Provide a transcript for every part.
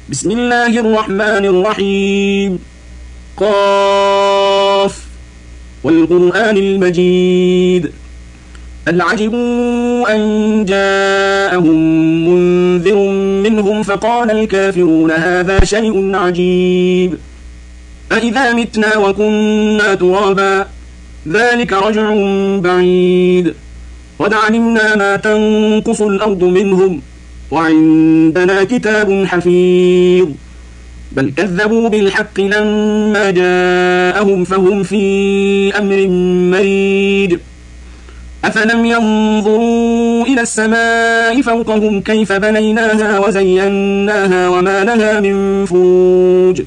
بسم الله الرحمن الرحيم. قاف والقرآن المجيد. بل عجبوا أن جاءهم منذر منهم فقال الكافرون هذا شيء عجيب أإذا متنا وكنا ترابا ذلك رجع بعيد قد علمنا ما تنقص الأرض منهم وعندنا كتاب حفيظ بل كذبوا بالحق لما جاءهم فهم في أمر مريج أفلم ينظروا إلى السماء فوقهم كيف بنيناها وزيناها وما لها من فروج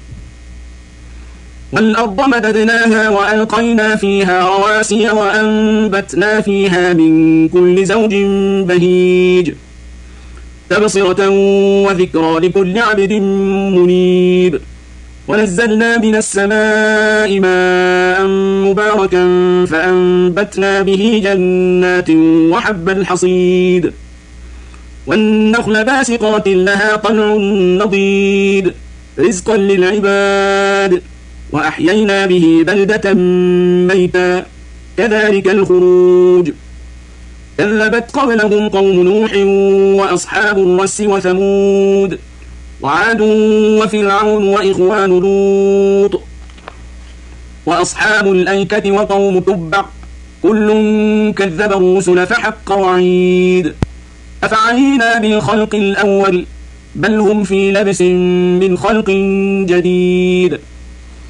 والأرض مددناها وألقينا فيها رواسي وأنبتنا فيها من كل زوج بهيج تبصرة وذكرى لكل عبد منيب ونزلنا من السماء ماء مباركا فأنبتنا به جنات وحب الحصيد والنخل باسقات لها طلع نضيد رزقا للعباد وأحيينا به بلدة ميتا كذلك الخروج كذبت قبلهم قوم نوح وأصحاب الرس وثمود وعاد وفرعون وإخوان لوط وأصحاب الأيكة وقوم تبع كل كذب الرسل فحق وعيد أفعينا بالخلق الأول بل هم في لبس من خلق جديد